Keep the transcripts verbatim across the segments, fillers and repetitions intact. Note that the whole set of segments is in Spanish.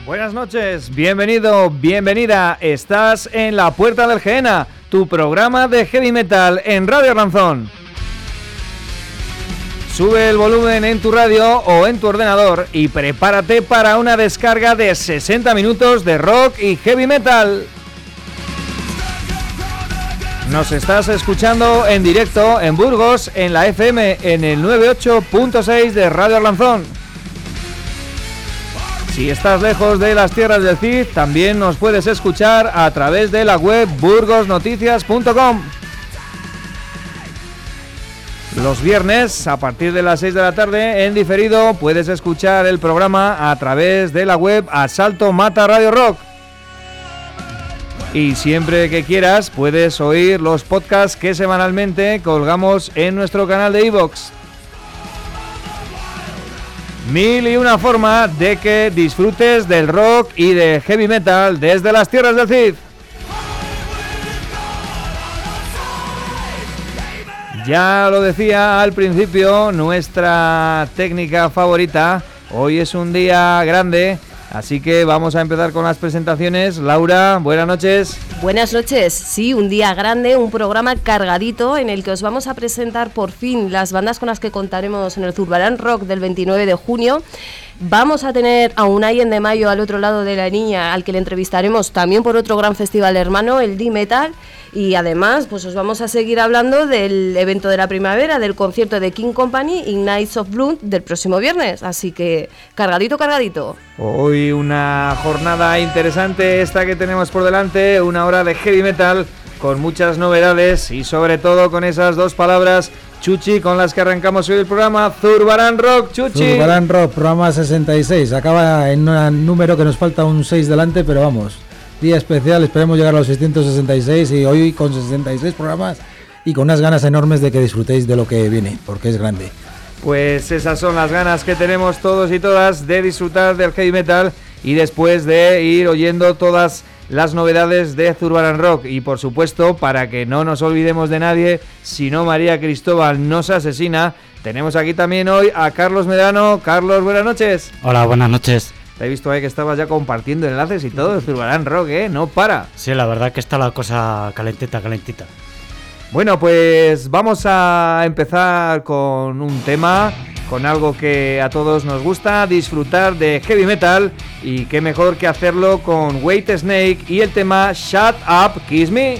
Buenas noches, bienvenido, bienvenida. Estás en La Puerta del Gehenna, tu programa de heavy metal en Radio Ranzón. Sube el volumen en tu radio o en tu ordenador y prepárate para una descarga de sesenta minutos de rock y heavy metal. Nos estás escuchando en directo en Burgos, en la F M, en el noventa y ocho punto seis de Radio Arlanzón. Si estás lejos de las tierras del Cid, también nos puedes escuchar a través de la web burgos noticias punto com. Los viernes, a partir de las seis de la tarde, en diferido, puedes escuchar el programa a través de la web Asalto Mata Radio Rock. Y siempre que quieras, puedes oír los podcasts que semanalmente colgamos en nuestro canal de iVoox. Mil y una forma de que disfrutes del rock y del heavy metal desde las tierras del Cid. Ya lo decía al principio, nuestra técnica favorita, hoy es un día grande, así que vamos a empezar con las presentaciones. Laura, buenas noches. Buenas noches, sí, un día grande, un programa cargadito en el que os vamos a presentar por fin las bandas con las que contaremos en el Zurbarán Rock del veintinueve de junio. Vamos a tener a Unai en de Mayo al otro lado de la niña, al que le entrevistaremos también por otro gran festival hermano, el D-Metal. Y además, pues os vamos a seguir hablando del evento de la primavera, del concierto de King Company y Knights of Blood del próximo viernes. Así que, cargadito, cargadito. Hoy una jornada interesante esta que tenemos por delante, una hora de heavy metal con muchas novedades y sobre todo con esas dos palabras, Chuchi, con las que arrancamos hoy el programa, Zurbarán Rock, Chuchi. Zurbarán Rock, programa sesenta y seis, acaba en un número que nos falta un seis delante, pero vamos, día especial, esperemos llegar a los seiscientos sesenta y seis y hoy con sesenta y seis programas y con unas ganas enormes de que disfrutéis de lo que viene, porque es grande. Pues esas son las ganas que tenemos todos y todas de disfrutar del heavy metal y después de ir oyendo todas las novedades de Zurbarán Rock. Y por supuesto, para que no nos olvidemos de nadie, si no María Cristóbal nos asesina, tenemos aquí también hoy a Carlos Medrano. Carlos, buenas noches. Hola, buenas noches. Te he visto ahí que estabas ya compartiendo enlaces y todo de Zurbarán Rock, ¿eh? No para. Sí, la verdad que está la cosa calentita, calentita. Bueno, pues vamos a empezar con un tema, con algo que a todos nos gusta, disfrutar de heavy metal, y qué mejor que hacerlo con White Snake y el tema Shut Up, Kiss Me.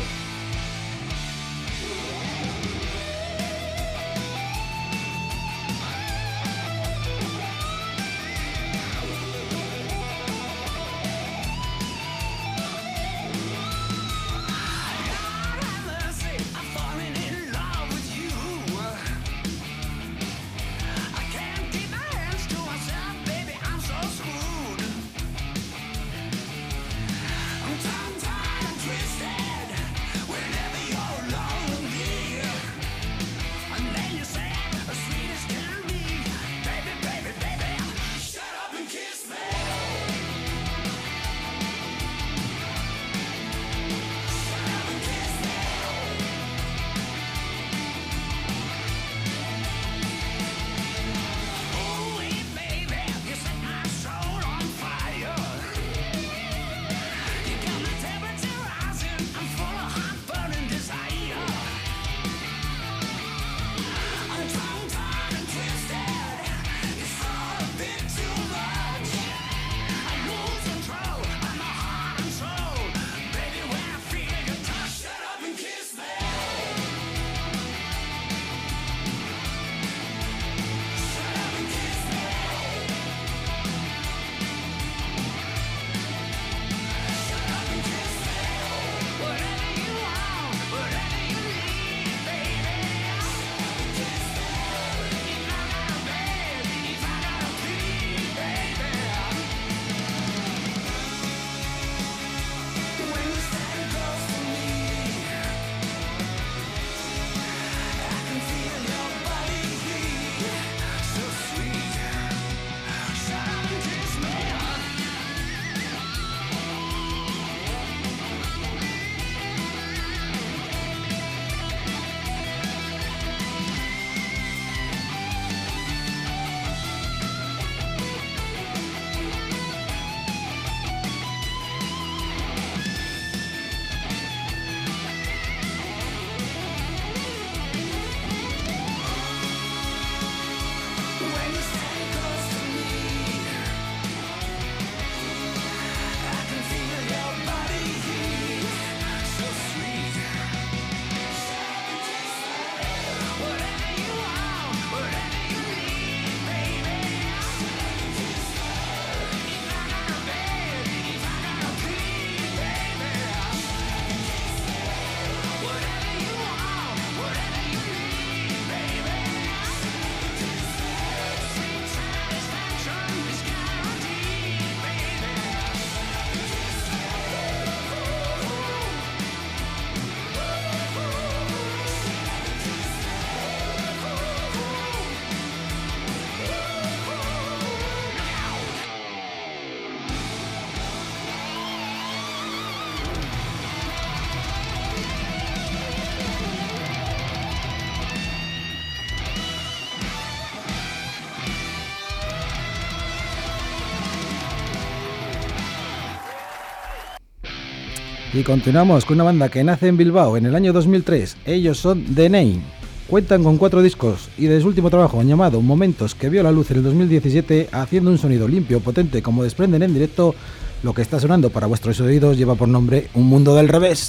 Y continuamos con una banda que nace en Bilbao en el año dos mil tres. Ellos son The Name. Cuentan con cuatro discos y de su último trabajo llamado Momentos, que vio la luz en el dos mil diecisiete, haciendo un sonido limpio, potente, como desprenden en directo, lo que está sonando para vuestros oídos lleva por nombre Un Mundo del Revés.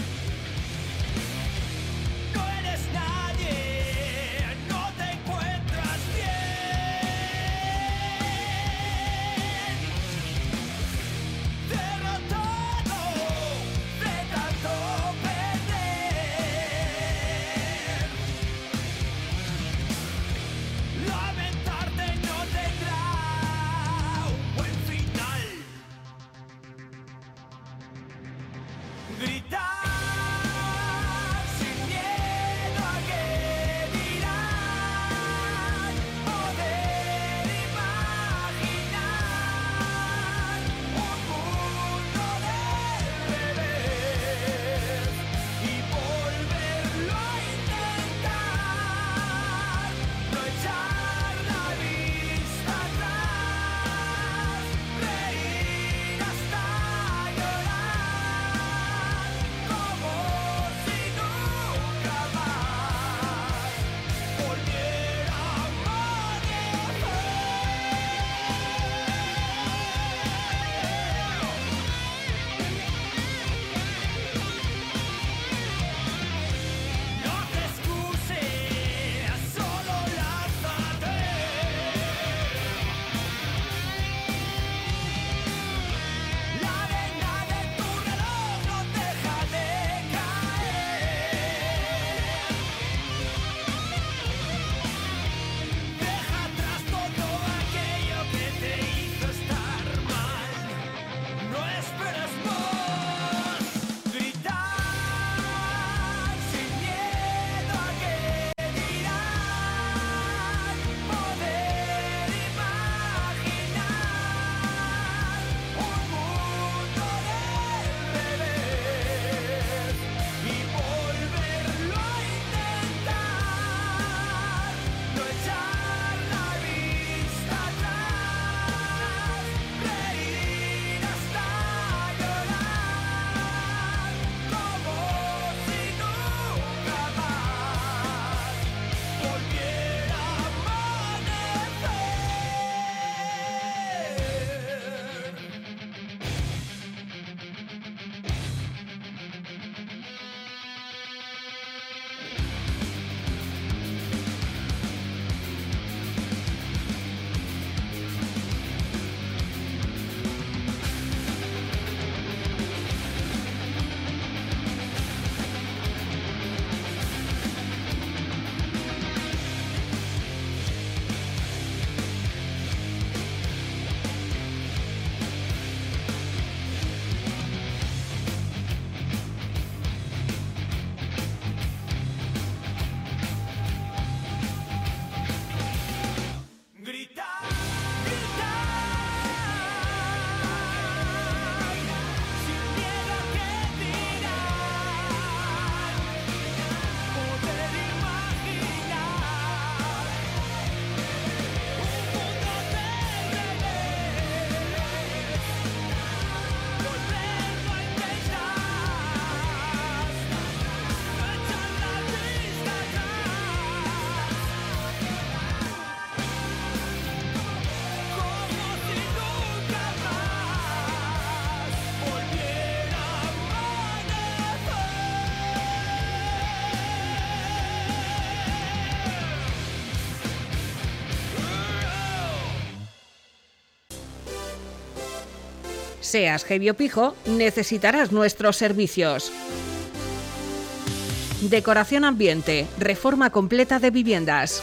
Seas heavy o pijo, necesitarás nuestros servicios. Decoración ambiente, reforma completa de viviendas.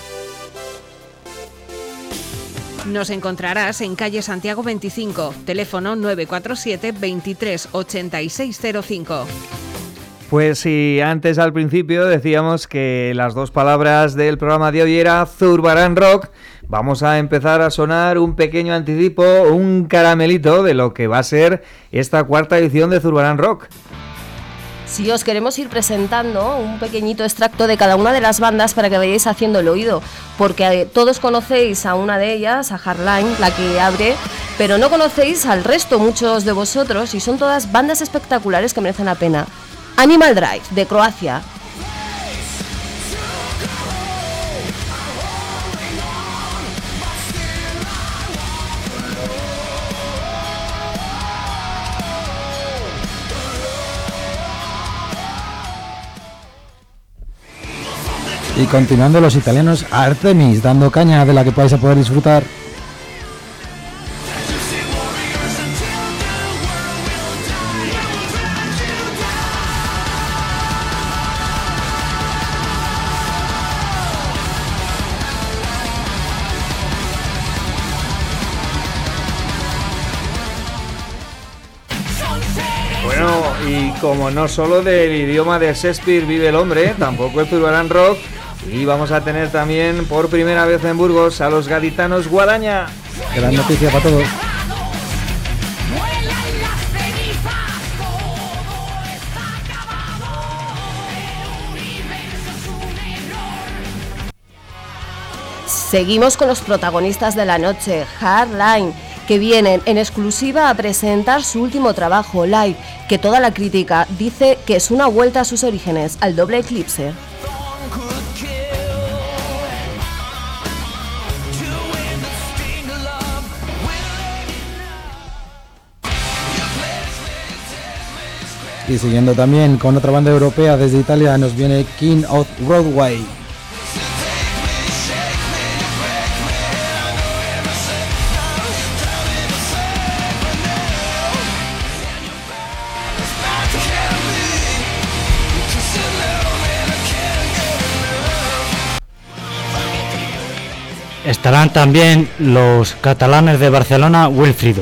Nos encontrarás en calle Santiago veinticinco, teléfono nueve cuatro siete, veintitrés, ochenta y seis cero cinco. Pues sí, antes al principio decíamos que las dos palabras del programa de hoy era Zurbarán Rock. Vamos a empezar a sonar un pequeño anticipo, un caramelito de lo que va a ser esta cuarta edición de Zurbarán Rock. Sí, os queremos ir presentando un pequeñito extracto de cada una de las bandas para que vayáis haciendo el oído, porque eh, todos conocéis a una de ellas, a Hardline, la que abre, pero no conocéis al resto, muchos de vosotros, y son todas bandas espectaculares que merecen la pena. Animal Drive, de Croacia. Y continuando, los italianos Artemis, dando caña de la que vais a poder disfrutar. Bueno, y como no solo del idioma de Shakespeare vive el hombre, tampoco el Zurbarán Rock. Y vamos a tener también por primera vez en Burgos a los gaditanos Guadaña. Gran noticia para todos. Seguimos con los protagonistas de la noche, Hardline, que vienen en exclusiva a presentar su último trabajo, Live, que toda la crítica dice que es una vuelta a sus orígenes, al doble eclipse. Y siguiendo también con otra banda europea desde Italia, nos viene King of Broadway. Estarán también los catalanes de Barcelona, Wilfrido.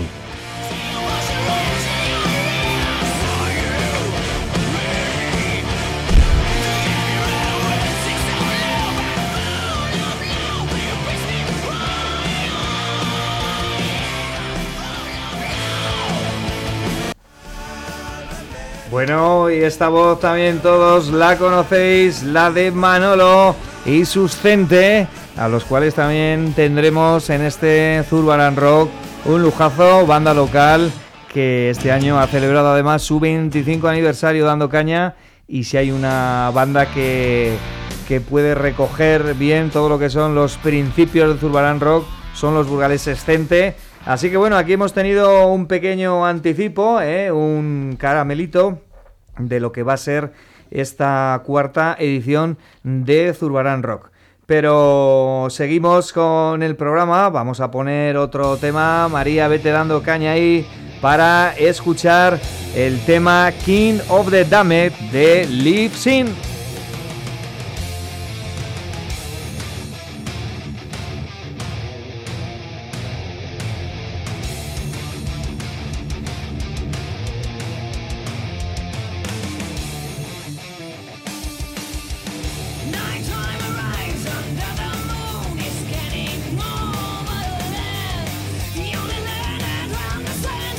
Bueno, y esta voz también todos la conocéis, la de Manolo y sus Cente, a los cuales también tendremos en este Zurbarán Rock un lujazo, banda local que este año ha celebrado además su veinticinco aniversario dando caña, y si hay una banda que, que puede recoger bien todo lo que son los principios del Zurbarán Rock, son los burgaleses Cente. Así que bueno, aquí hemos tenido un pequeño anticipo, ¿eh? un caramelito de lo que va a ser esta cuarta edición de Zurbarán Rock. Pero seguimos con el programa, vamos a poner otro tema. María, vete dando caña ahí para escuchar el tema King of the Damned de Live Sin.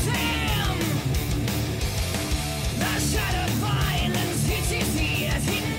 Shattered violence, it is here,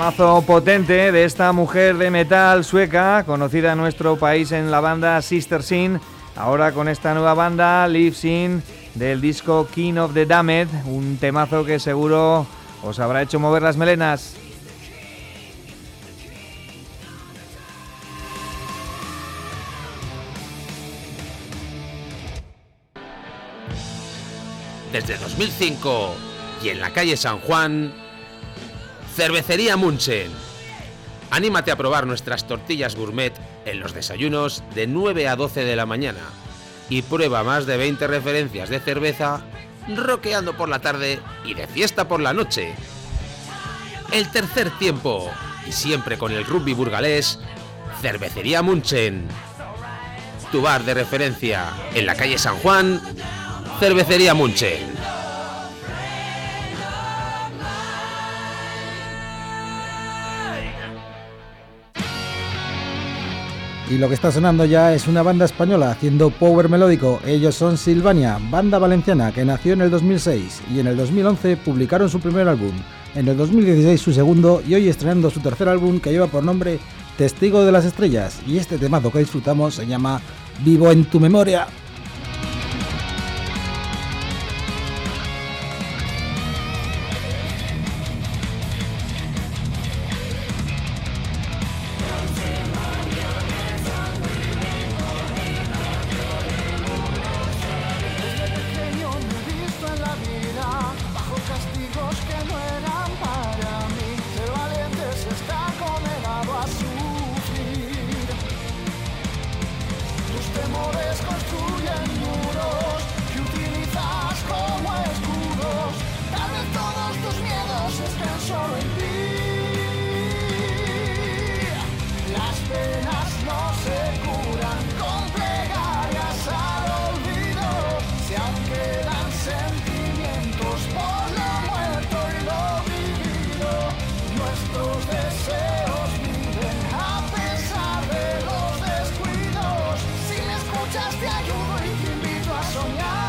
Temazo potente de esta mujer de metal sueca, conocida en nuestro país en la banda Sister Sin, ahora con esta nueva banda Live Sin del disco King of the Damned, un temazo que seguro os habrá hecho mover las melenas. Desde dos mil cinco y en la calle San Juan, Cervecería Munchen. Anímate a probar nuestras tortillas gourmet en los desayunos de nueve a doce de la mañana y prueba más de veinte referencias de cerveza rockeando por la tarde y de fiesta por la noche. El tercer tiempo y siempre con el rugby burgalés, Cervecería Munchen. Tu bar de referencia en la calle San Juan, Cervecería Munchen. Y lo que está sonando ya es una banda española haciendo power melódico. Ellos son Silvania, banda valenciana que nació en el dos mil seis y en el dos mil once publicaron su primer álbum, en el dos mil dieciséis su segundo y hoy estrenando su tercer álbum que lleva por nombre Testigo de las Estrellas, y este temazo que disfrutamos se llama Vivo en tu memoria.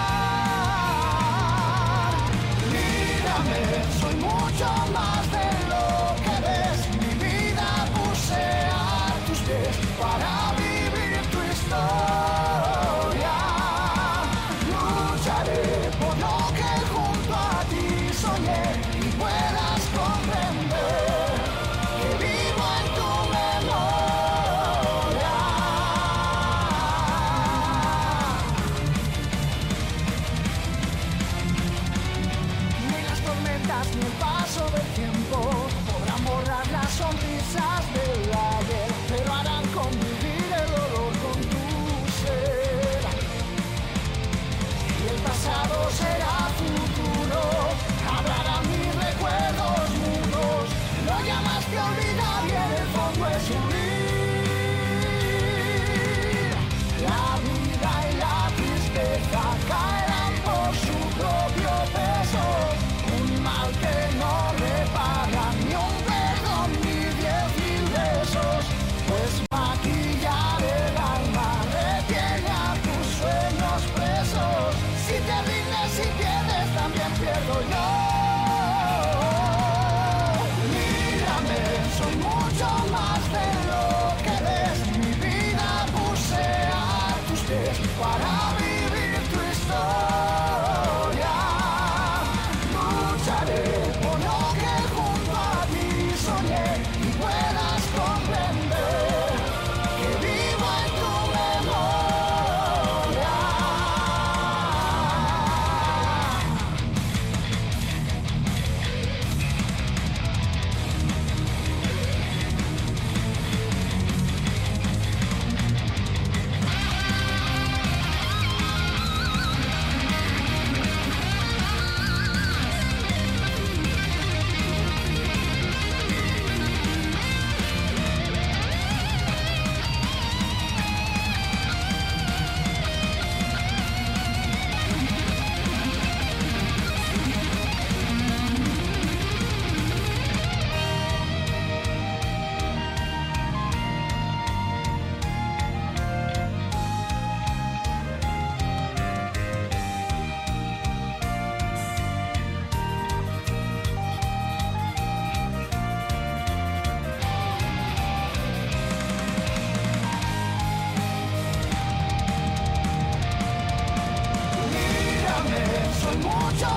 Soy mucho más de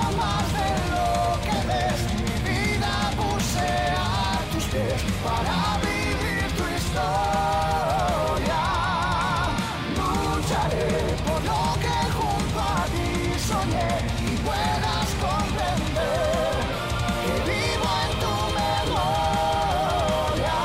más de lo que ves. Mi vida puse a tus pies para vivir tu historia. Lucharé por lo que junto a ti soñé y puedas comprender que vivo en tu memoria.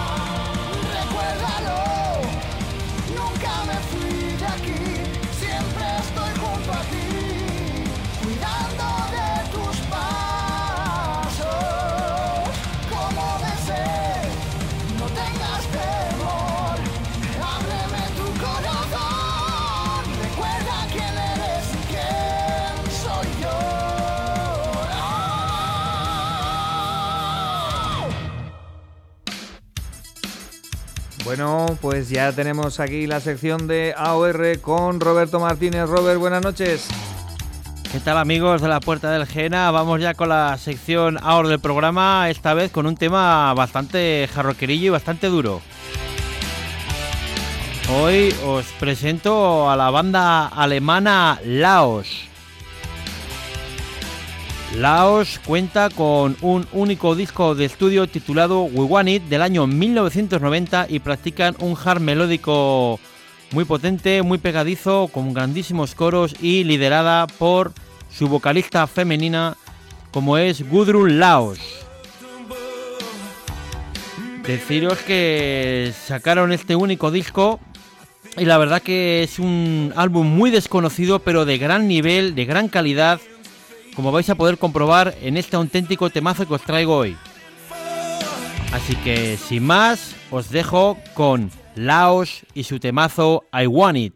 Recuérdalo, nunca me fui de aquí, siempre estoy junto a ti, cuidando de tus pasos. Como desees, no tengas temor, ábreme tu corazón, recuerda quién eres y quién soy yo. Bueno, pues ya tenemos aquí la sección de A O R con Roberto Martínez. Robert, buenas noches. ¿Qué tal, amigos de la Puerta del Jena? Vamos ya con la sección A O R del programa, esta vez con un tema bastante jarroquerillo y bastante duro. Hoy os presento a la banda alemana Laos. Laos cuenta con un único disco de estudio titulado We Want It del año mil novecientos noventa y practican un hard melódico muy potente, muy pegadizo, con grandísimos coros y liderada por su vocalista femenina como es Gudrun Laos. Deciros que sacaron este único disco y la verdad que es un álbum muy desconocido pero de gran nivel, de gran calidad, como vais a poder comprobar en este auténtico temazo que os traigo hoy. Así que sin más, os dejo con Laos y su temazo I Want It.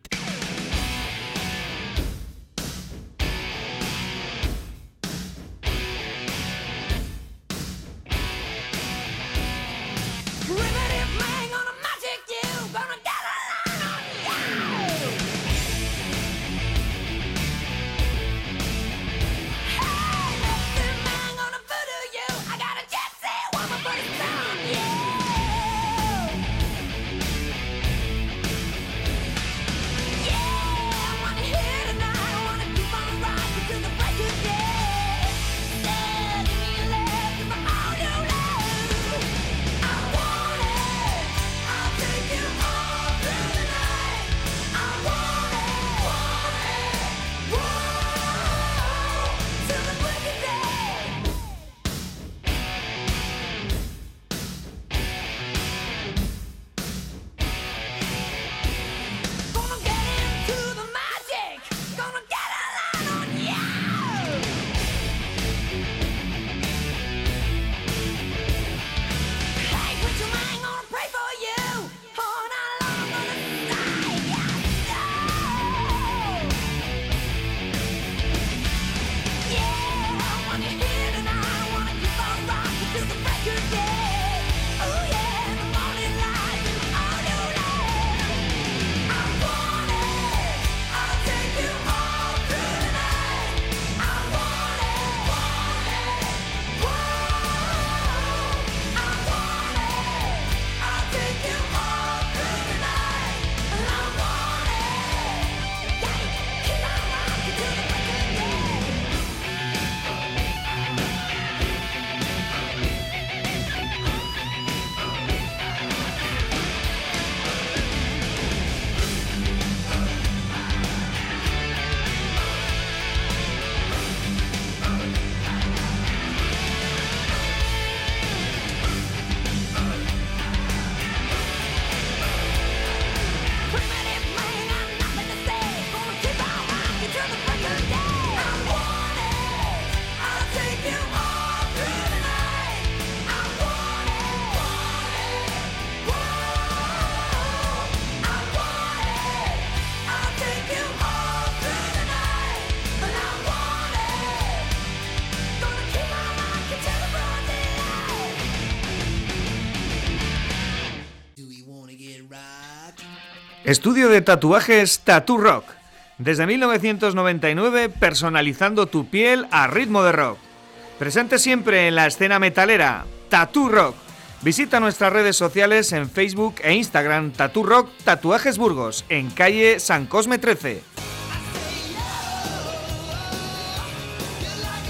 Estudio de tatuajes Tattoo Rock. Desde mil novecientos noventa y nueve, personalizando tu piel a ritmo de rock. Presente siempre en la escena metalera, Tattoo Rock. Visita nuestras redes sociales en Facebook e Instagram, Tattoo Rock Tatuajes Burgos, en calle San Cosme trece.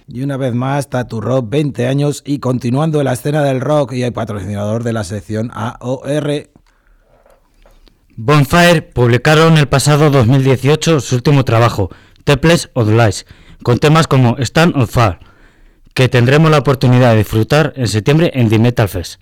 Y una vez más, Tattoo Rock, veinte años y continuando en la escena del rock y el patrocinador de la sección A O R. Bonfire publicaron el pasado dos mil dieciocho su último trabajo, Taples of Lies, con temas como Stand on Fire, que tendremos la oportunidad de disfrutar en septiembre en The Metal Fest.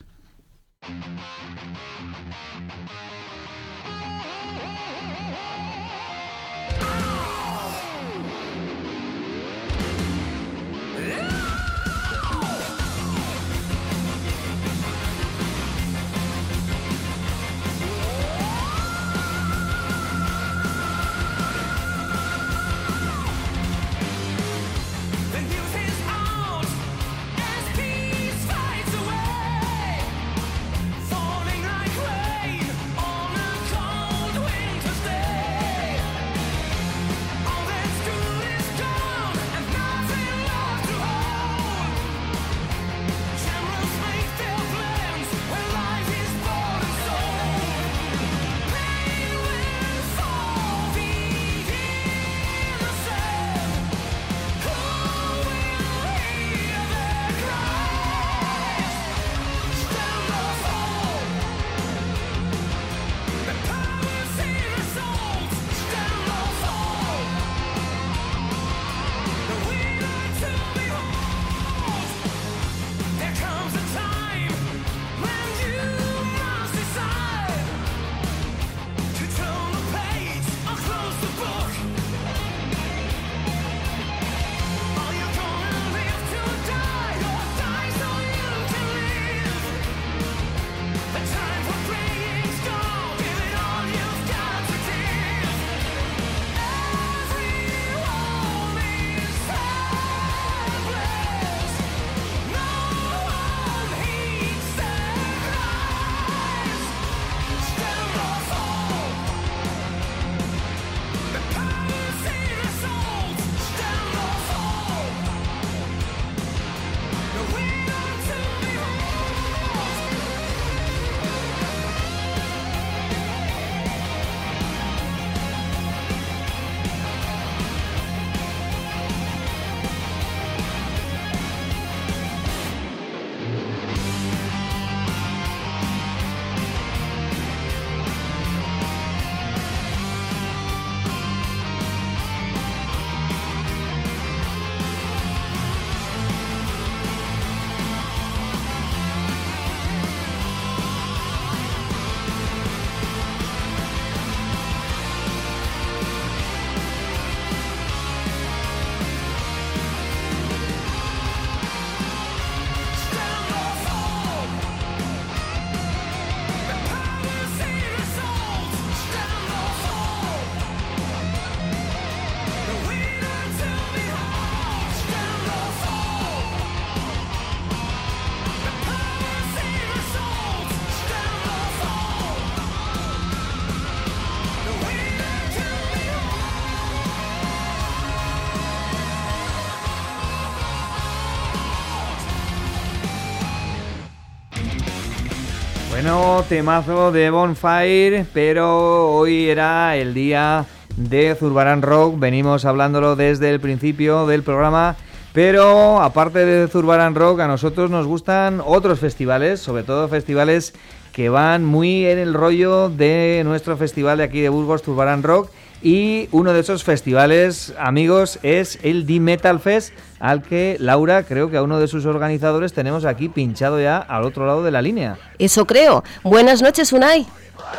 Bueno, temazo de Bonfire, pero hoy era el día de Zurbarán Rock, venimos hablándolo desde el principio del programa, pero aparte de Zurbarán Rock, a nosotros nos gustan otros festivales, sobre todo festivales que van muy en el rollo de nuestro festival de aquí de Burgos, Zurbarán Rock, y uno de esos festivales, amigos, es el The Metal Fest, al que Laura, creo que a uno de sus organizadores tenemos aquí pinchado ya al otro lado de la línea. Eso creo. Buenas noches, Unai.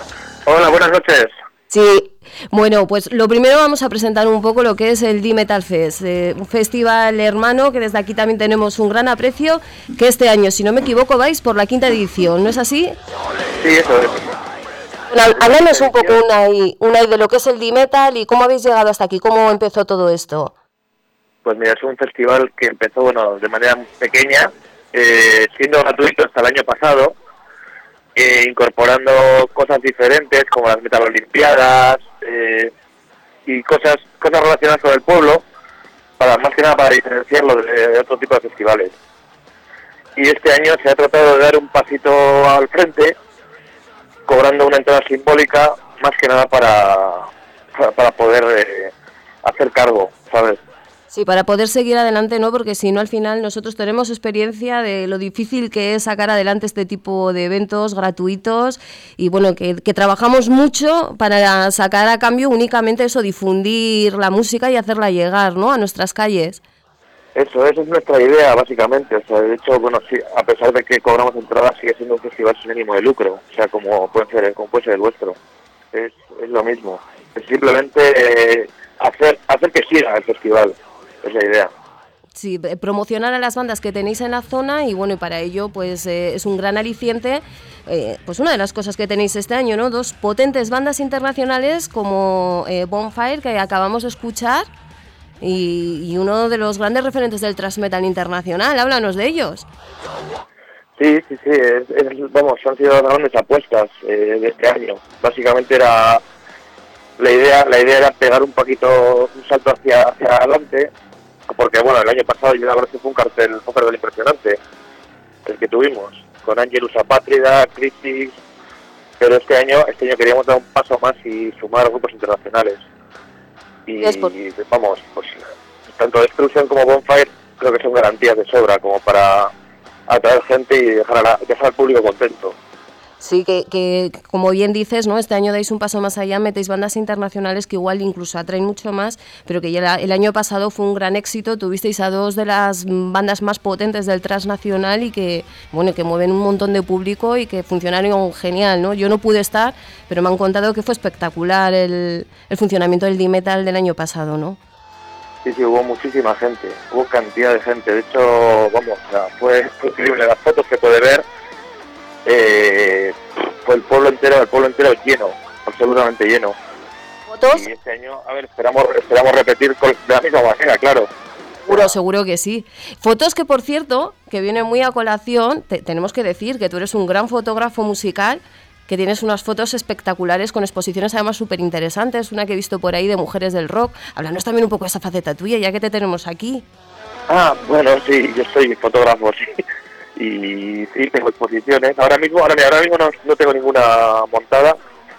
Hola, buenas noches. Sí, bueno, pues lo primero vamos a presentar un poco lo que es el The Metal Fest, eh, un festival hermano que desde aquí también tenemos un gran aprecio, que este año, si no me equivoco, vais por la quinta edición, ¿no es así? Sí, eso es. Bueno, háblanos un poco, Unai, Unai, de lo que es el The Metal y cómo habéis llegado hasta aquí, cómo empezó todo esto. Pues mira, es un festival que empezó, bueno, de manera pequeña, eh, siendo gratuito hasta el año pasado, eh, incorporando cosas diferentes como las Metal Olimpiadas eh, y cosas cosas relacionadas con el pueblo, para más que nada para diferenciarlo de, de otro tipo de festivales. Y este año se ha tratado de dar un pasito al frente, cobrando una entrada simbólica, más que nada para, para, para poder eh, hacer cargo, ¿sabes? Sí, para poder seguir adelante, ¿no? Porque si no, al final nosotros tenemos experiencia de lo difícil que es sacar adelante este tipo de eventos gratuitos y bueno, que, que trabajamos mucho para sacar a cambio únicamente eso, difundir la música y hacerla llegar, ¿no? A nuestras calles. Eso, esa es nuestra idea, básicamente. O sea, de hecho, bueno, sí, a pesar de que cobramos entradas, sigue siendo un festival sin ánimo de lucro. O sea, como puede ser, como puede ser el vuestro. Es, es lo mismo. Es simplemente eh, hacer, hacer que siga el festival. Es la idea. Sí, promocionar a las bandas que tenéis en la zona y bueno, y para ello pues eh, es un gran aliciente, eh, pues una de las cosas que tenéis este año, ¿no? Dos potentes bandas internacionales como eh, Bonfire, que acabamos de escuchar, y, y uno de los grandes referentes del thrash metal internacional. Háblanos de ellos. Sí, sí, sí, es, es, vamos, han sido grandes apuestas eh, de este año. Básicamente era la idea, la idea era pegar un poquito, un salto hacia, hacia adelante. Porque bueno, el año pasado yo la verdad que fue un cartel, un cartel impresionante el que tuvimos, con Angelus Apátrida, Crisis, pero este año, este año queríamos dar un paso más y sumar grupos internacionales. Y, y vamos, pues tanto Destruction como Bonfire creo que son garantías de sobra como para atraer gente y dejar, a la, dejar al público contento. Sí, que, que como bien dices, ¿no? Este año dais un paso más allá, metéis bandas internacionales que igual incluso atraen mucho más, pero que ya el año pasado fue un gran éxito, tuvisteis a dos de las bandas más potentes del thrash nacional y que, bueno, que mueven un montón de público y que funcionaron genial, ¿no? Yo no pude estar, pero me han contado que fue espectacular el, el funcionamiento del D-Metal del año pasado, ¿no? Sí, sí, hubo muchísima gente, hubo cantidad de gente, de hecho, vamos, o sea, fue, fue increíble las fotos que puede ver. Eh, fue el pueblo entero, el pueblo entero lleno, absolutamente lleno. ¿Fotos? Y este año, a ver, esperamos, esperamos repetir con, de la misma manera, claro. Seguro, seguro que sí. Fotos que, por cierto, que viene muy a colación, te, tenemos que decir que tú eres un gran fotógrafo musical, que tienes unas fotos espectaculares con exposiciones además súper interesantes, una que he visto por ahí de mujeres del rock. Háblanos también un poco de esa faceta tuya, ya que te tenemos aquí. Ah, bueno, sí, yo soy fotógrafo, sí. Y sí, tengo exposiciones. Ahora mismo, ahora, ahora mismo no, no tengo ninguna montada,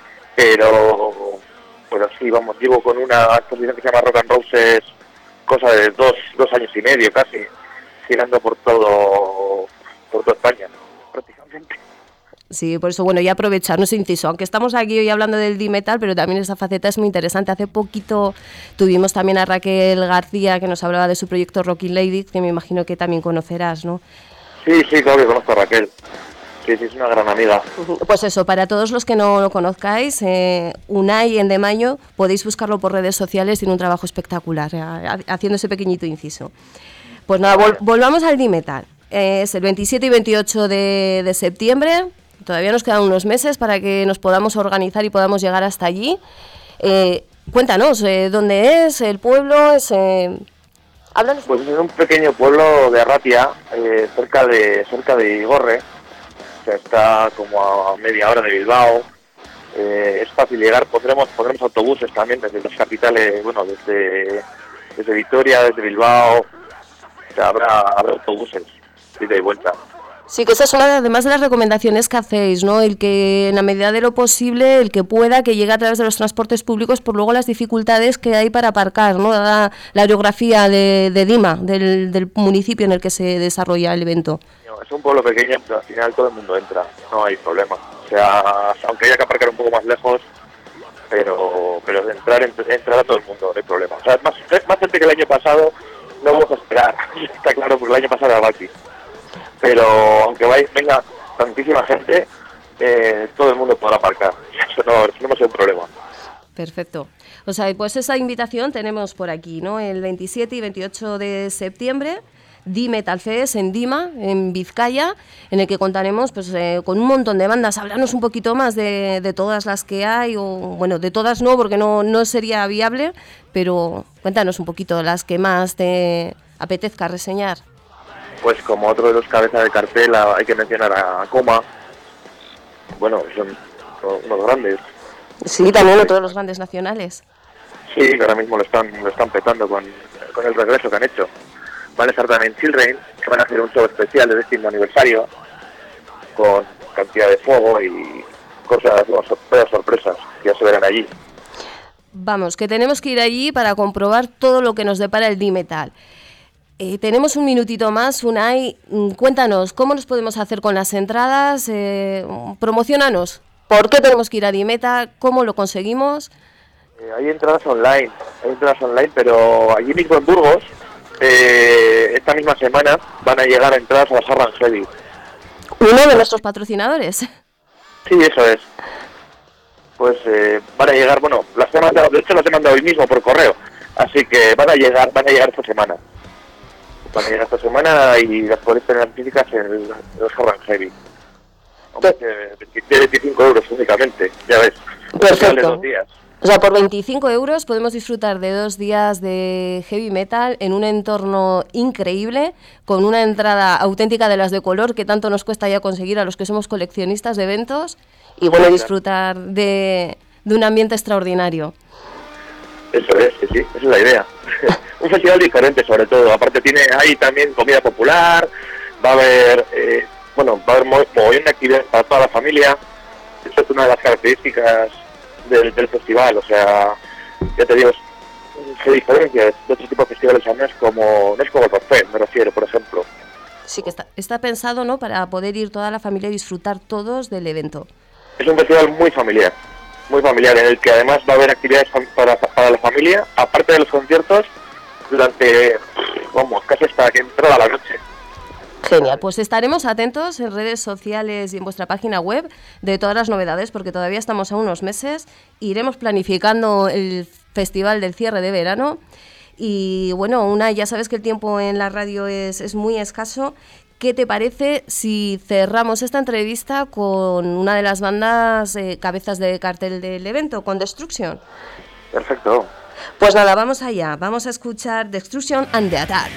pero pero sí, vamos, llevo con una exposición que se llama Rock and Roses, cosa de dos, dos años y medio casi, girando por todo, por toda España, prácticamente. Sí, por eso, bueno, y aprovechar, no sé, inciso, aunque estamos aquí hoy hablando del D-Metal, pero también esa faceta es muy interesante. Hace poquito tuvimos también a Raquel García, que nos hablaba de su proyecto Rocking Lady, que me imagino que también conocerás, ¿no? Sí, sí, claro que conozco a Raquel. Sí, sí, es una gran amiga. Pues eso, para todos los que no lo conozcáis, eh, Unai en De Mayo, podéis buscarlo por redes sociales, tiene un trabajo espectacular, eh, haciendo ese pequeñito inciso. Pues nada, vol- volvamos al D-Metal. Eh, es el veintisiete y veintiocho de, de septiembre, todavía nos quedan unos meses para que nos podamos organizar y podamos llegar hasta allí. Eh, cuéntanos, eh, ¿dónde es el pueblo? Es... Eh, Háblanos. Pues es un pequeño pueblo de Arratia, eh, cerca de cerca de Igorre, o sea, está como a media hora de Bilbao, eh, es fácil llegar, pondremos, pondremos autobuses también desde las capitales, bueno, desde, desde Vitoria, desde Bilbao, o sea, habrá, habrá autobuses, de ida y vuelta. Sí, que esa es una, además de las recomendaciones que hacéis, ¿no? El que en la medida de lo posible, el que pueda, que llegue a través de los transportes públicos, por luego las dificultades que hay para aparcar, ¿no? Dada la orografía de, de Dima, del, del municipio en el que se desarrolla el evento. Es un pueblo pequeño, pero al final todo el mundo entra, no hay problema. O sea, aunque haya que aparcar un poco más lejos, pero pero de entrar, entrar a todo el mundo, no hay problema. O sea, es más, es más gente que el año pasado, no vamos a esperar, está claro, porque el año pasado era aquí. Pero aunque vaya, venga tantísima gente, eh, todo el mundo podrá aparcar. Eso no, eso no va a ser un problema. Perfecto. O sea, pues esa invitación tenemos por aquí, ¿no? El veintisiete y veintiocho de septiembre, D-Metal Fest en Dima, en Vizcaya, en el que contaremos pues eh, con un montón de bandas. Háblanos un poquito más de, de todas las que hay, o bueno, de todas no, porque no, no sería viable, pero cuéntanos un poquito las que más te apetezca reseñar. Pues como otro de los cabezas de cartel hay que mencionar a Coma, bueno, son unos grandes. Sí, también otro de los grandes nacionales. Sí, que ahora mismo lo están lo están petando con, con el regreso que han hecho. Van a estar también Children, que van a hacer un show especial de décimo aniversario, con cantidad de fuego y cosas, bueno, sorpresas, sorpresas, que ya se verán allí. Vamos, que tenemos que ir allí para comprobar todo lo que nos depara el Dimetal. Eh, tenemos un minutito más, Unai. Cuéntanos, ¿cómo nos podemos hacer con las entradas? Eh, promocionanos. ¿Por qué tenemos que ir a Dimetal? ¿Cómo lo conseguimos? Eh, hay entradas online, hay entradas online, pero allí mismo en Burgos, eh, esta misma semana van a llegar entradas a la Hard and Heavy. Uno de nuestros patrocinadores. Sí, eso es. Pues eh, van a llegar, bueno, las he mandado, de hecho las he mandado hoy mismo por correo, así que van a llegar, van a llegar esta semana. Van a llegar esta semana y las podéis tener físicas en el, en los Hard and Heavy. Hombre, de veinticinco euros únicamente, ya ves. Perfecto. De dos días. O sea, por veinticinco euros podemos disfrutar de dos días de heavy metal en un entorno increíble, con una entrada auténtica de las de color que tanto nos cuesta ya conseguir a los que somos coleccionistas de eventos, y bueno, disfrutar de, de un ambiente extraordinario. Eso es, sí, sí, esa es la idea. Un festival diferente sobre todo, aparte tiene ahí también comida popular, va a haber, eh, bueno, va a haber mo mogollón de actividades para toda la familia. Eso es una de las características del, del festival, o sea, ya te digo, se diferencia de otro tipo de festivales, no es como, no es como el Rockfest, me refiero, por ejemplo. Sí, que está, está pensado, ¿no?, para poder ir toda la familia y disfrutar todos del evento. Es un festival muy familiar, muy familiar, en el que además va a haber actividades para, para la familia, aparte de los conciertos, durante, vamos, casi hasta que entrada la noche. Genial, pues estaremos atentos en redes sociales y en vuestra página web de todas las novedades, porque todavía estamos a unos meses. Iremos planificando el festival del cierre de verano. Y bueno, una, ya sabes que el tiempo en la radio es, es muy escaso. ¿Qué te parece si cerramos esta entrevista con una de las bandas eh, cabezas de cartel del evento, con Destruction? Perfecto. Pues nada, vamos allá. Vamos a escuchar Destruction and the Attack.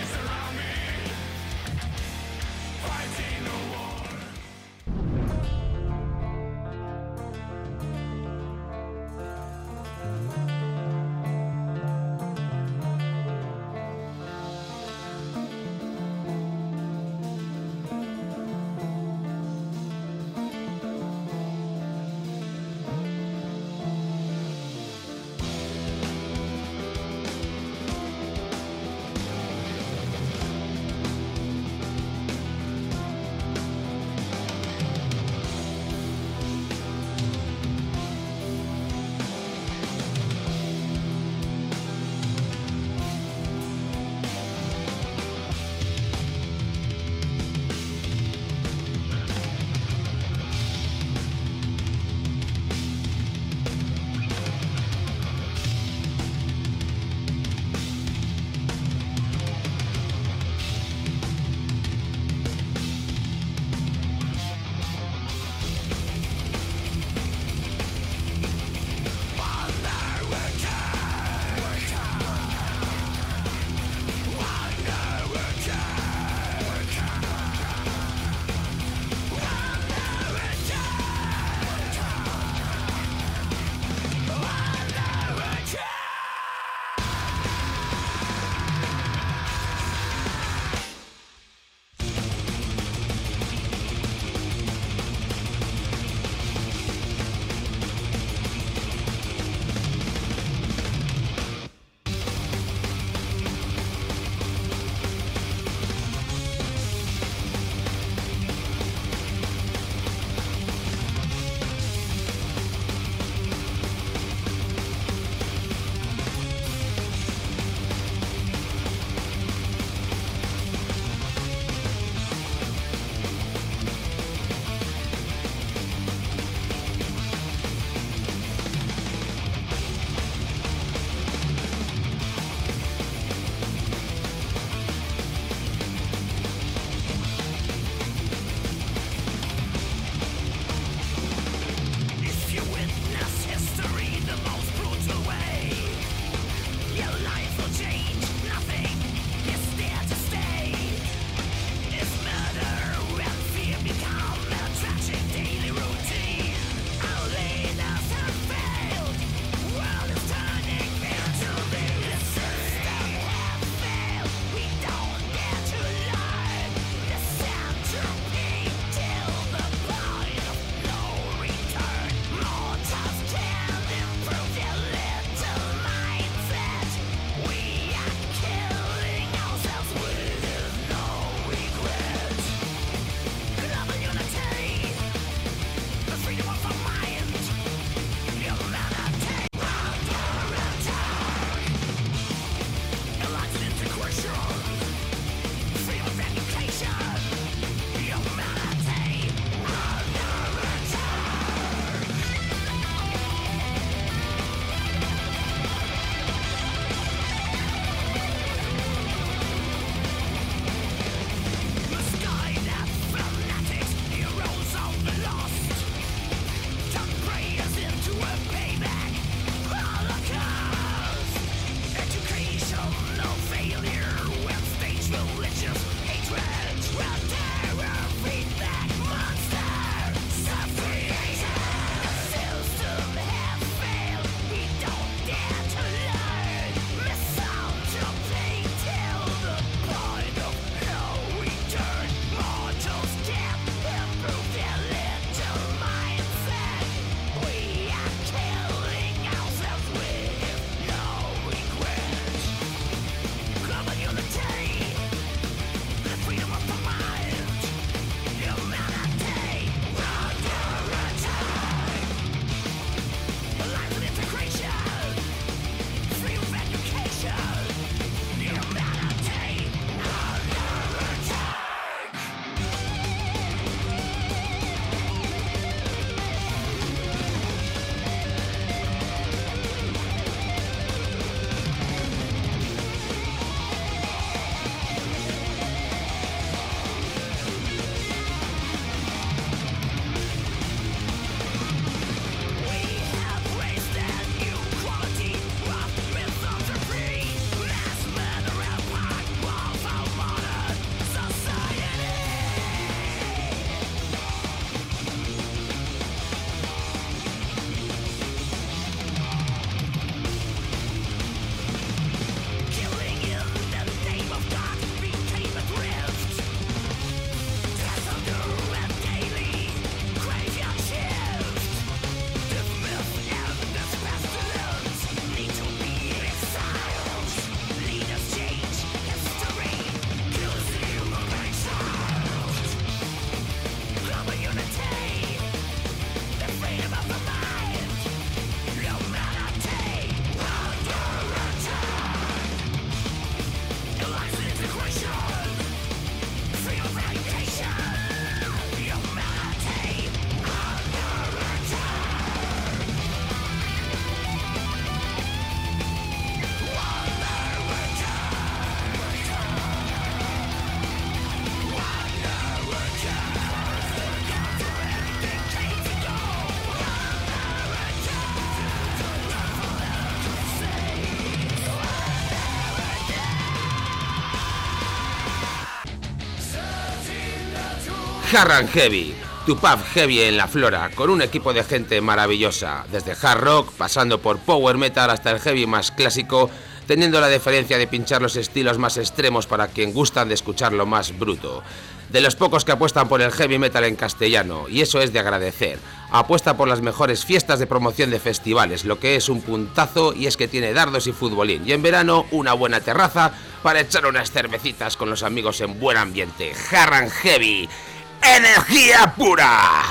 Hard and Heavy, tu pub heavy en la Flora, con un equipo de gente maravillosa, desde hard rock, pasando por power metal hasta el heavy más clásico, teniendo la deferencia de pinchar los estilos más extremos para quien gustan de escuchar lo más bruto. De los pocos que apuestan por el heavy metal en castellano, y eso es de agradecer. Apuesta por las mejores fiestas de promoción de festivales, lo que es un puntazo, y es que tiene dardos y futbolín. Y en verano, una buena terraza para echar unas cervecitas con los amigos en buen ambiente. Hard and Heavy, energía pura.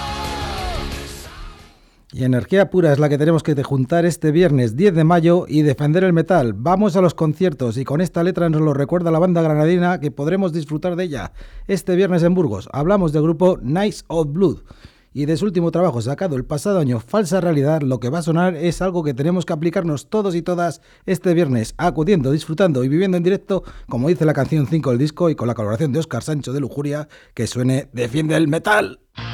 Y energía pura es la que tenemos que juntar este viernes diez de mayo y defender el metal. Vamos a los conciertos y con esta letra nos lo recuerda la banda granadina que podremos disfrutar de ella este viernes en Burgos. Hablamos del grupo Knights of Blood y de su último trabajo sacado el pasado año, Falsa Realidad. Lo que va a sonar es algo que tenemos que aplicarnos todos y todas este viernes, acudiendo, disfrutando y viviendo en directo, como dice la canción cinco del disco y con la colaboración de Óscar Sancho de Lujuria, que suene Defiende el Metal.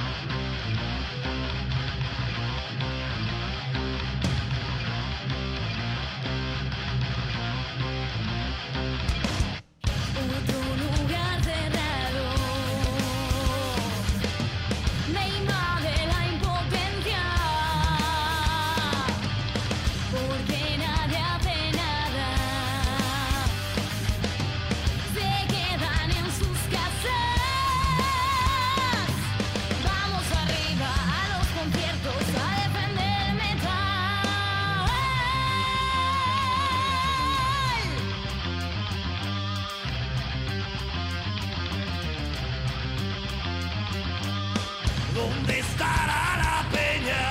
¿Dónde estará la peña?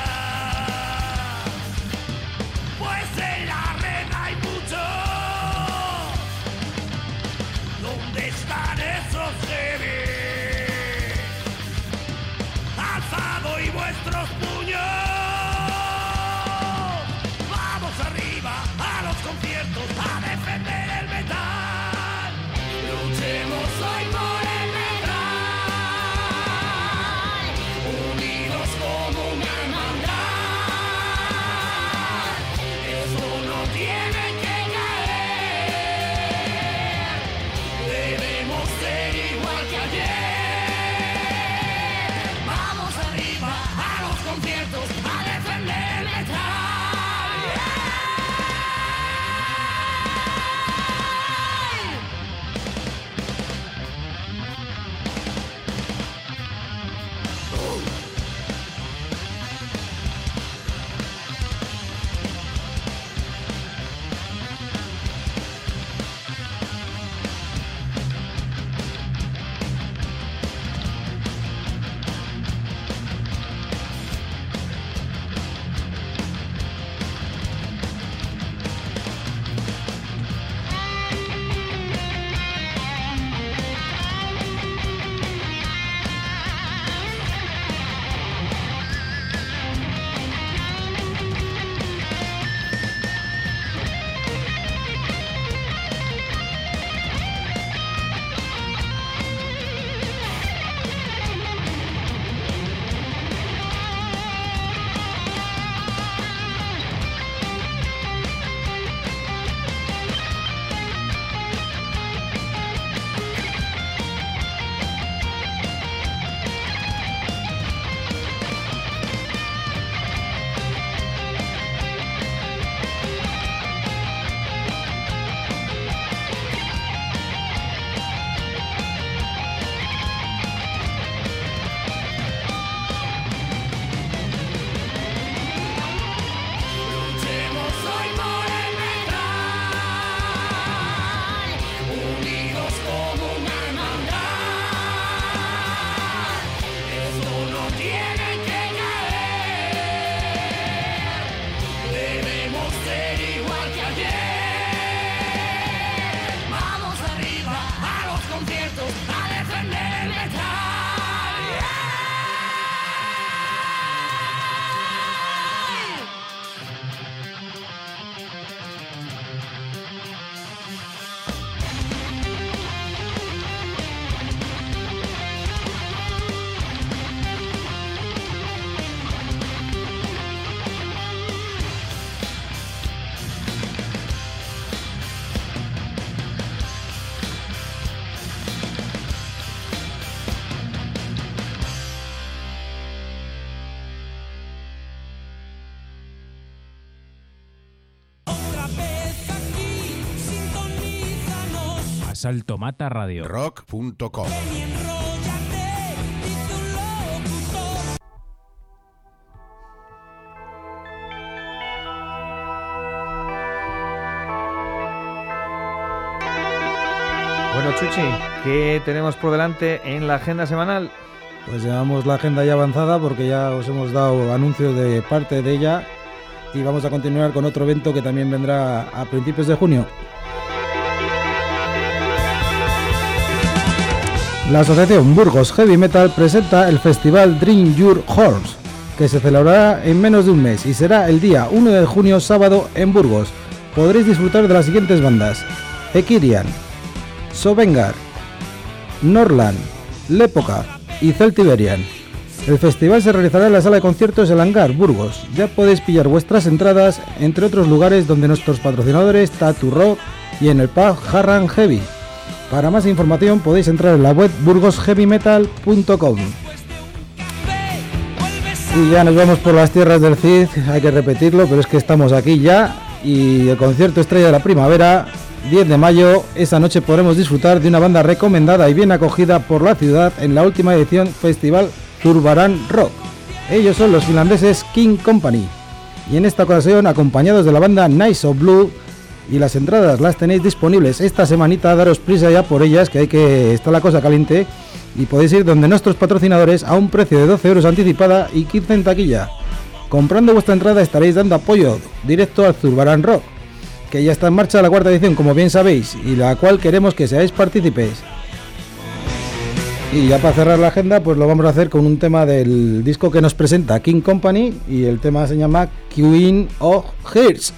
Pues en la red hay mucho. ¿Dónde están esos heavy? Alzado y vuestros puños. Vamos arriba a los conciertos a defender el metal. Luchemos hoy por el metal. Salto Mata Radio. rock punto com. Bueno, Chuchi, ¿qué tenemos por delante en la agenda semanal? Pues llevamos la agenda ya avanzada porque ya os hemos dado anuncios de parte de ella y vamos a continuar con otro evento que también vendrá a principios de junio. La asociación Burgos Heavy Metal presenta el festival Dream Your Horns, que se celebrará en menos de un mes y será el día uno de junio, sábado, en Burgos. Podréis disfrutar de las siguientes bandas: Ekirian, Sovengar, Norland, Lepoca y Celtiberian. El festival se realizará en la sala de conciertos El Hangar, Burgos. Ya podéis pillar vuestras entradas, entre otros lugares donde nuestros patrocinadores Tattoo Rock y en el pub Harran Heavy. Para más información podéis entrar en la web burgos heavy metal punto com. Y ya nos vamos por las tierras del Cid, hay que repetirlo, pero es que estamos aquí ya. Y el concierto estrella de la primavera, diez de mayo, esa noche podremos disfrutar de una banda recomendada y bien acogida por la ciudad en la última edición Festival Zurbarán Rock. Ellos son los finlandeses King Company, y en esta ocasión acompañados de la banda Nice of Blue, y las entradas las tenéis disponibles esta semanita. Daros prisa ya por ellas, que hay que está la cosa caliente, y podéis ir donde nuestros patrocinadores a un precio de doce euros anticipada y quince en taquilla. Comprando vuestra entrada estaréis dando apoyo directo al Zurbarán Rock, que ya está en marcha la cuarta edición, como bien sabéis, y la cual queremos que seáis partícipes. Y ya para cerrar la agenda, pues lo vamos a hacer con un tema del disco que nos presenta King Company, y el tema se llama Queen of Hearts.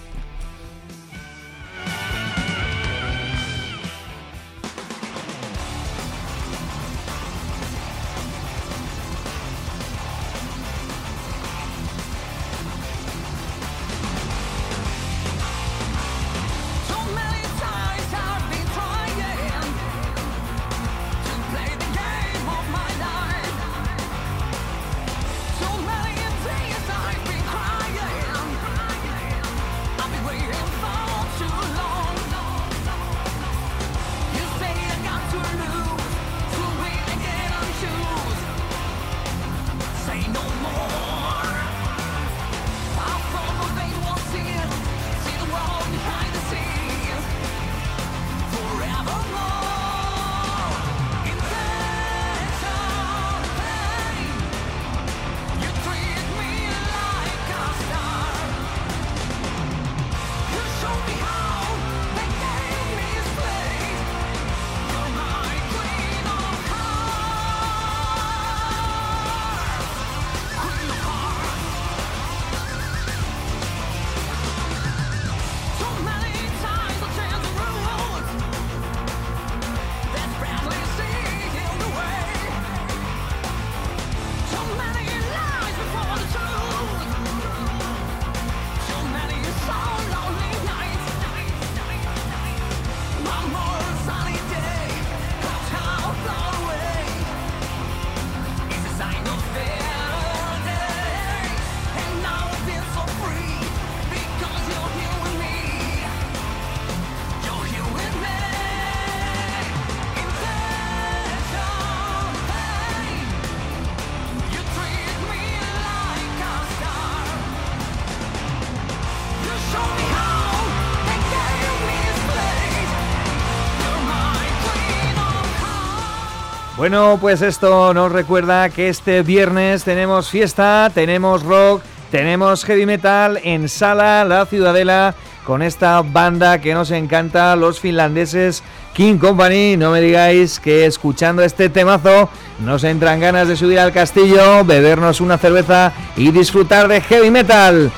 Bueno, pues esto nos recuerda que este viernes tenemos fiesta, tenemos rock, tenemos heavy metal en Sala La Ciudadela con esta banda que nos encanta, los finlandeses King Company. No me digáis que escuchando este temazo nos entran ganas de subir al castillo, bebernos una cerveza y disfrutar de heavy metal.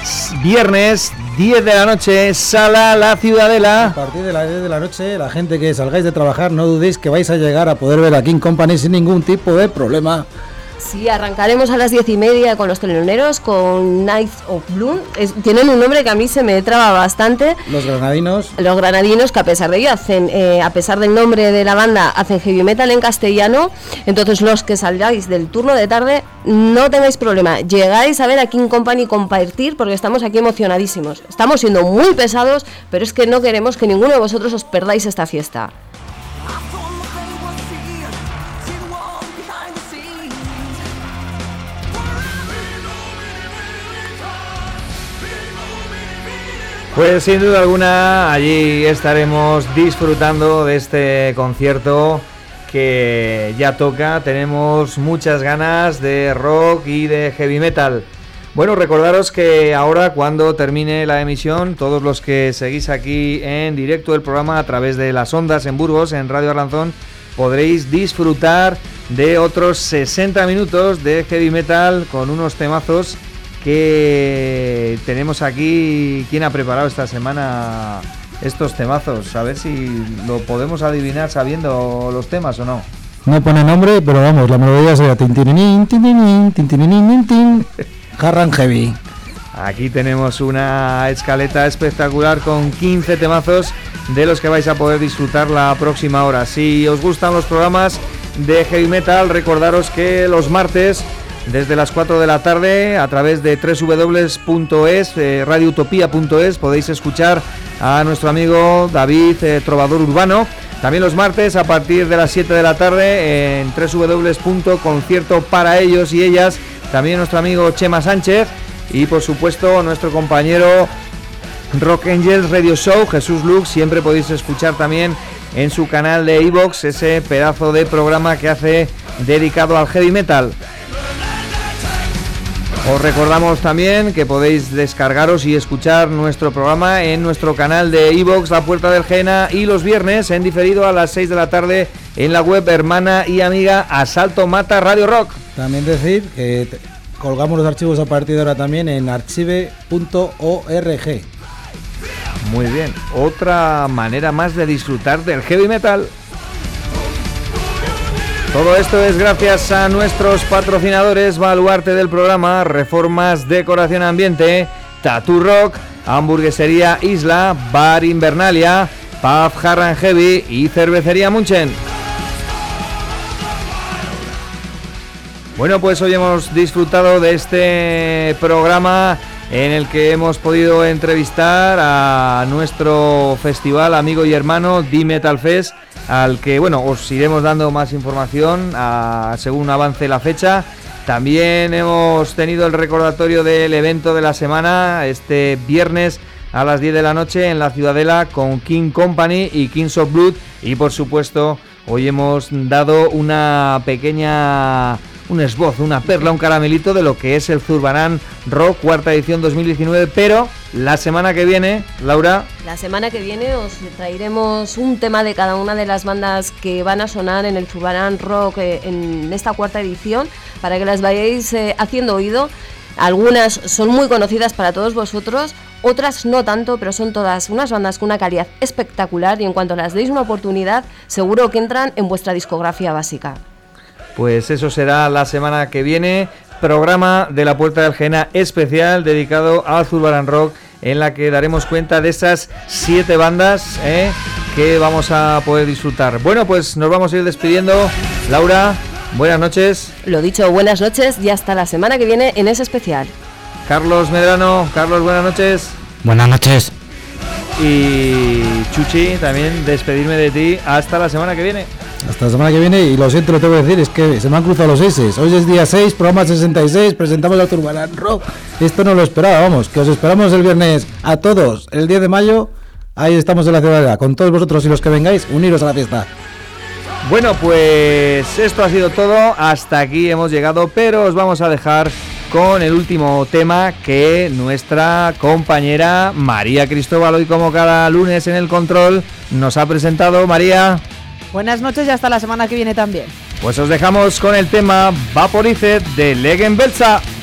Viernes, diez de la noche, Sala La Ciudadela. A partir de las diez de la noche, la gente que salgáis de trabajar, no dudéis que vais a llegar a poder ver a King Company sin ningún tipo de problema. Sí, arrancaremos a las diez y media con los teloneros, con Night of Bloom. Es, tienen un nombre que a mí se me traba bastante. Los granadinos. Los granadinos, que a pesar de ello hacen, eh, a pesar del nombre de la banda, hacen heavy metal en castellano. Entonces los que salgáis del turno de tarde, no tengáis problema. Llegáis a ver a King Company y compartir, porque estamos aquí emocionadísimos. Estamos siendo muy pesados, pero es que no queremos que ninguno de vosotros os perdáis esta fiesta. Pues sin duda alguna allí estaremos disfrutando de este concierto que ya toca. Tenemos muchas ganas de rock y de heavy metal. Bueno, recordaros que ahora, cuando termine la emisión, todos los que seguís aquí en directo el programa a través de las ondas en Burgos, en Radio Arlanzón, podréis disfrutar de otros sesenta minutos de heavy metal con unos temazos que tenemos aquí. ¿Quién ha preparado esta semana estos temazos? A ver si lo podemos adivinar sabiendo los temas o no. No pone nombre, pero vamos, la melodía sería tintininin, tintininin, tintininin, tin. Hard and Heavy. Aquí tenemos una escaleta espectacular con quince temazos de los que vais a poder disfrutar la próxima hora. Si os gustan los programas de heavy metal, recordaros que los martes desde las cuatro de la tarde a través de doble u doble u doble u punto es, eh, radio utopía punto es, podéis escuchar a nuestro amigo David, eh, Trovador Urbano. También los martes a partir de las siete de la tarde en doble u doble u doble u punto concierto para ellos y ellas. También nuestro amigo Chema Sánchez y por supuesto nuestro compañero Rock Angels Radio Show, Jesús Lux. Siempre podéis escuchar también en su canal de iVoox ese pedazo de programa que hace dedicado al heavy metal. Os recordamos también que podéis descargaros y escuchar nuestro programa en nuestro canal de iVoox, La Puerta del Jena, y los viernes en diferido a las seis de la tarde en la web hermana y amiga Asalto Mata Radio Rock. También decir que te- colgamos los archivos a partir de ahora también en archive punto org. Muy bien, otra manera más de disfrutar del heavy metal. Todo esto es gracias a nuestros patrocinadores, baluarte del programa, Reformas Decoración Ambiente, Tattoo Rock, Hamburguesería Isla, Bar Invernalia, Pub Hard and Heavy y Cervecería Munchen. Bueno, pues hoy hemos disfrutado de este programa en el que hemos podido entrevistar a nuestro festival amigo y hermano The Metal Fest, al que, bueno, os iremos dando más información a, según avance la fecha. También hemos tenido el recordatorio del evento de la semana este viernes a las diez de la noche en la Ciudadela con King Company y Kings of Blood, y por supuesto hoy hemos dado una pequeña... un esbozo, una perla, un caramelito de lo que es el Zurbarán Rock cuarta edición dos mil diecinueve, pero la semana que viene, Laura... La semana que viene os traeremos un tema de cada una de las bandas que van a sonar en el Zurbarán Rock eh, en esta cuarta edición, para que las vayáis eh, haciendo oído. Algunas son muy conocidas para todos vosotros, otras no tanto, pero son todas unas bandas con una calidad espectacular y en cuanto las deis una oportunidad, seguro que entran en vuestra discografía básica. Pues eso será la semana que viene, programa de La Puerta del Jena especial dedicado al Zurbarán Rock, en la que daremos cuenta de esas siete bandas eh, que vamos a poder disfrutar. Bueno, pues nos vamos a ir despidiendo. Laura, buenas noches. Lo dicho, buenas noches y hasta la semana que viene en ese especial. Carlos Medrano, Carlos, buenas noches. Buenas noches. Y Chuchi, también despedirme de ti hasta la semana que viene. Hasta la semana que viene, y lo siento, lo tengo que decir, es que se me han cruzado los seises. Hoy es día seis, programa sesenta y seis, presentamos al Zurbarán Rock. Esto no lo esperaba, vamos, que os esperamos el viernes a todos, el diez de mayo, ahí estamos en la Ciudadela, con todos vosotros y los que vengáis, uniros a la fiesta. Bueno, pues esto ha sido todo, hasta aquí hemos llegado, pero os vamos a dejar con el último tema que nuestra compañera María Cristóbal, hoy como cada lunes en el control, nos ha presentado. María. Buenas noches y hasta la semana que viene también. Pues os dejamos con el tema Vaporized de Legen Belsa.